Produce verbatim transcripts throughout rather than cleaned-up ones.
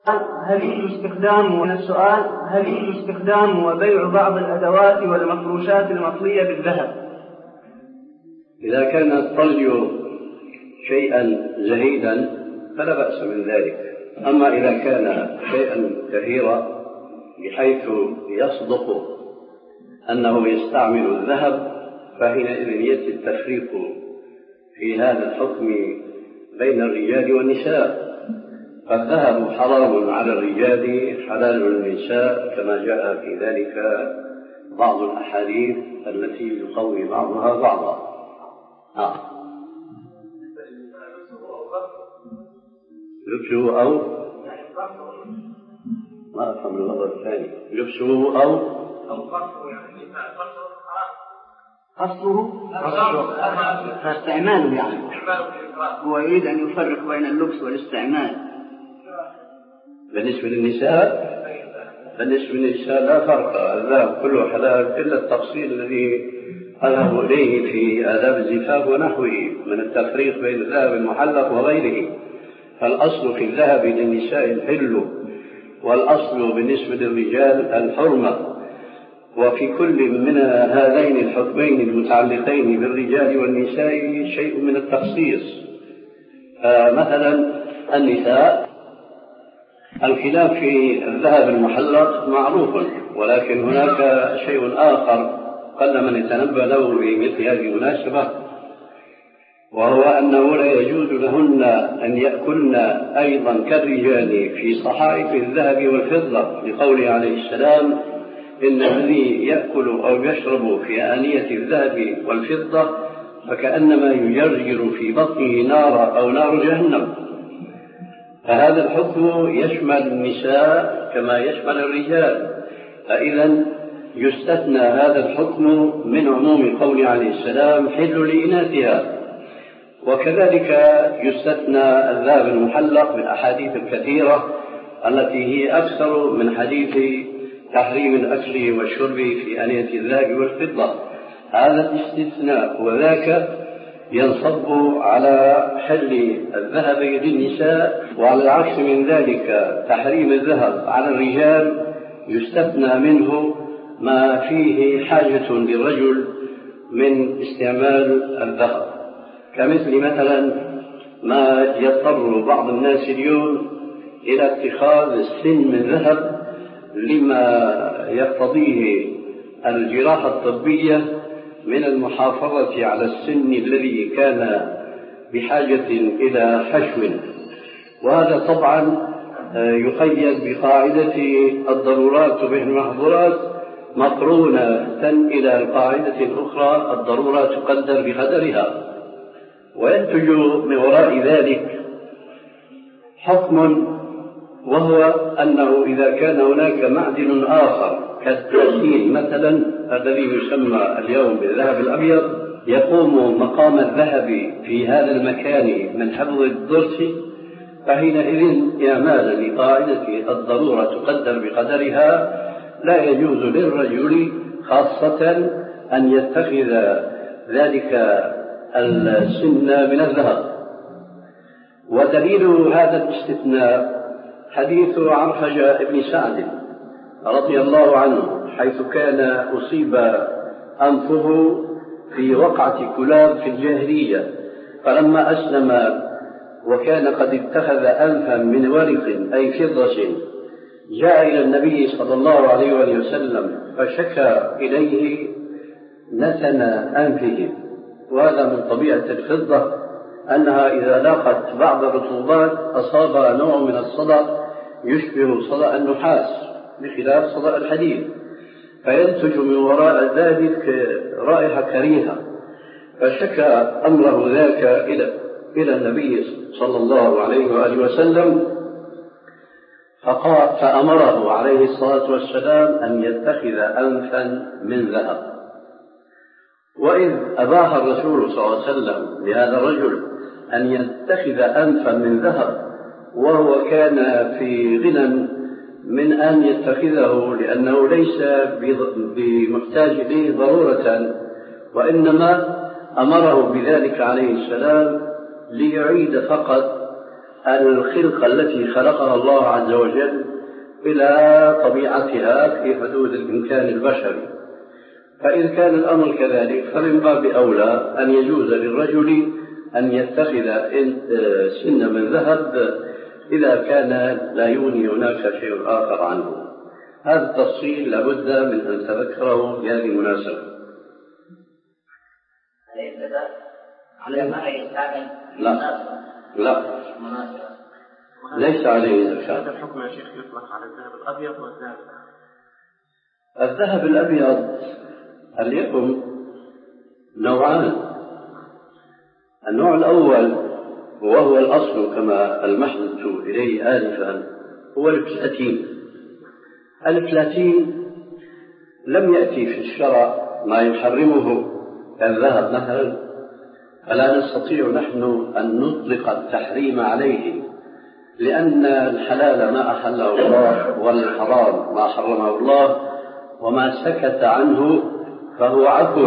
هل يجوز استخدام من السؤال هل يجوز استخدام وبيع بعض الأدوات والمفروشات المطلية بالذهب؟ إذا كان الطلي شيئا زهيدا فلا بأس من ذلك، أما إذا كان شيئا كثيرا بحيث يصدق أنه يستعمل الذهب فحينئذ يأتي التفريق في هذا الحكم بين الرجال والنساء. فالذهب حرام على الرجال حلال للنساء كما جاء في ذلك بعض الأحاديث التي يقوي بعضها بعضا. آه. لبسه أو ما أفهم اللفظ الثاني. لبسه أو قصره فاستعماله، يعني هو يريد أن يفرق بين اللبس والاستعمال. بالنسبة للنساء بالنسبة للنساء لا فرق، الذهب كله حلال إلا التفصيل الذي أذهب إليه في آداب الزفاف ونحوه من التفريق بين الذهب المحلق وغيره. فالأصل في الذهب للنساء الحل، والأصل بالنسبة للرجال الحرمة، وفي كل من هذين الحكمين المتعلقين بالرجال والنساء شيء من التخصيص. مثلا النساء الخلاف في الذهب المحلق معروف، ولكن هناك شيء آخر قل من يتنبه له في مثل هذه المناسبة، وهو أنه لا يجوز لهن أن يأكلن أيضا كالرجال في صحائف الذهب والفضة، لقوله عليه السلام: إن الذي يأكل أو يشرب في آنية الذهب والفضة فكأنما يجرجر في بطنه نار أو نار جهنم. فهذا الحكم يشمل النساء كما يشمل الرجال، فإذا يستثنى هذا الحكم من عموم قول عليه السلام: حل لإناثها. وكذلك يستثنى الذهب المحلق بالأحاديث الكثيرة التي هي أكثر من حديث تحريم الأكل والشرب في آنية الذهب والفضة. هذا الاستثناء وذاك ينصب على حل الذهب للنساء، وعلى العكس من ذلك تحريم الذهب على الرجال يستثنى منه ما فيه حاجة للرجل من استعمال الذهب، كمثل مثلا ما يضطر بعض الناس اليوم إلى اتخاذ السن من ذهب لما يقتضيه الجراحة الطبية من المحافظة على السن الذي كان بحاجة إلى حشو، وهذا طبعا يقيد بقاعدة الضرورات بالمحظورات مقرونة إلى القاعدة الأخرى: الضرورة تقدر بقدرها. وينتج من وراء ذلك حكم، وهو أنه إذا كان هناك معدن آخر كالتسيل مثلا الذي يسمى اليوم بالذهب الأبيض يقوم مقام الذهب في هذا المكان من حفظ الضرس، فحينئذ إعمالا لقاعدة الضرورة تقدر بقدرها لا يجوز للرجل خاصة أن يتخذ ذلك السن من الذهب. ودليل هذا الاستثناء حديث عرفجة بن سعد رضي الله عنه، حيث كان أصيب أنفه في وقعة كلاب في الجاهلية، فلما أسلم وكان قد اتخذ أنفا من ورق أي فضة جاء إلى النبي صلى الله عليه وآله وسلم فشكى إليه نتن أنفه. وهذا من طبيعة الفضة أنها إذا لاقت بعض الرطوبات أصاب نوع من الصدأ يشبه صدأ النحاس بخلاف صدأ الحديد، فينتج من وراء ذلك رائحة كريهة. فشكى أمره ذاك إلى إلى النبي صلى الله عليه وآله وسلم، فقال فأمره عليه الصلاة والسلام أن يتخذ أنفا من ذهب. وإذ أباح الرسول صلى الله عليه وسلم لهذا الرجل أن يتخذ أنفا من ذهب وهو كان في غنى من أن يتخذه، لأنه ليس بمحتاج إليه ضرورة، وإنما أمره بذلك عليه السلام ليعيد فقط الخلقة التي خلقها الله عز وجل إلى طبيعتها في حدود الإمكان البشري. فإذا كان الأمر كذلك فمن باب أولى أن يجوز للرجل أن يتخذ سن من ذهب إذا كان لا يغني هناك شيء آخر عنه. هذا التفصيل لابد من أن تذكره بهذه المناسبة. على ما يستعمل لا لا ليس عليه زكاة. هذا الحكم يا شيخ يطلق على الذهب الأبيض والذهب الذهب الأبيض اليكم نوعان. النوع الأول وهو الأصل كما ألمحت إليه آنفا هو البلاتين. البلاتين لم يأتي في الشرع ما يحرمه كالذهب مثلا، فلا نستطيع نحن أن نطلق التحريم عليه، لأن الحلال ما أحله الله والحرام ما حرمه الله، وما سكت عنه فهو عفو.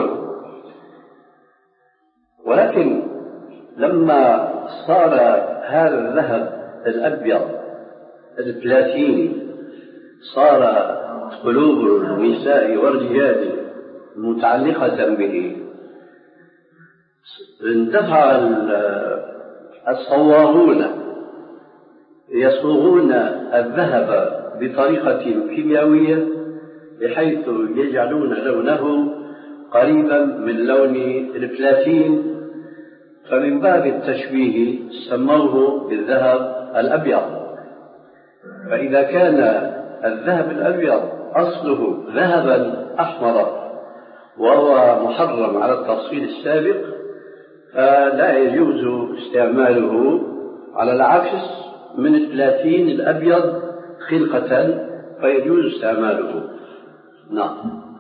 ولكن لما صار هذا الذهب الأبيض البلاتيني صار قلوب النساء والرجال متعلقة به، اندفع الصواغون يصوغون الذهب بطريقة كيميائية بحيث يجعلون لونه قريبا من لون البلاتين، فمن باب التشبيه سموه بالذهب الأبيض. فإذا كان الذهب الأبيض أصله ذهبا أحمر وهو محرم على التفصيل السابق، فلا يجوز استعماله، على العكس من البلاتين الأبيض خلقة فيجوز استعماله. نعم.